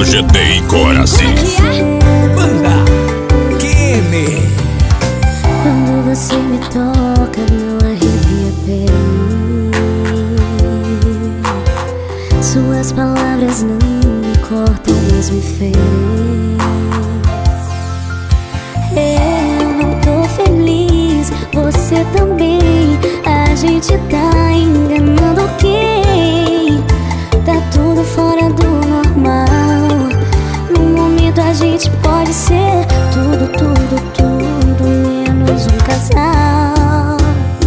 no GT e Coraci. Banda Kenny. Quando você me toca, não arrepia pele. Suas palavras não me cortam, mas me ferem. Eu não tô feliz, você também. A gente tá enganando quem? Tá tudo fora do normal. No momento a gente pode ser tudo, tudo, tudo menos um casal.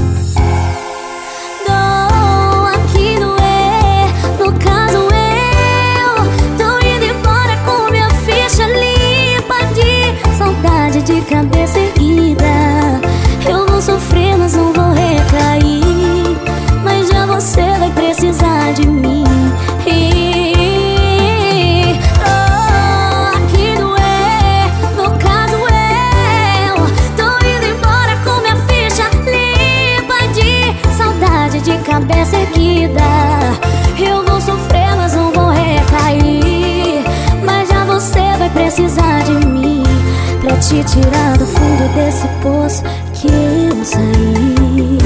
Dor aqui doer, no caso eu tô indo embora com minha ficha limpa de saudade, de cabeça erguida. Eu vou sofrer, mas não vou recair. Mas já você vai precisar de mim. Aqui doer, no caso eu tô indo embora com minha ficha limpa de saudade, de cabeça erguida. Eu vou sofrer, mas não vou recair. Mas já você vai precisar de mim pra te tirar do fundo desse poço que eu saí.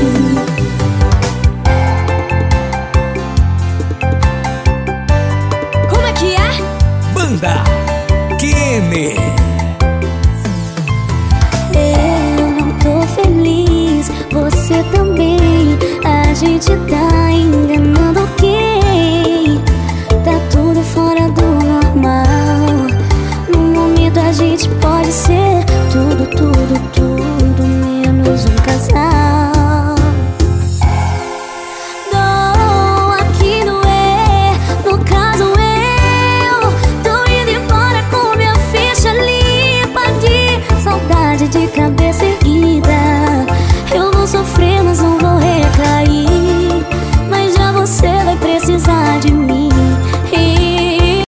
Como é que é? Banda Kenny. Eu não tô feliz, você também. A gente tá enganando quem? Tá tudo fora do normal. No momento a gente pode ser tudo, tudo, tudo menos um casal. Dor aqui doer, no caso eu tô indo embora com minha ficha limpa de saudade, de cabeça erguida.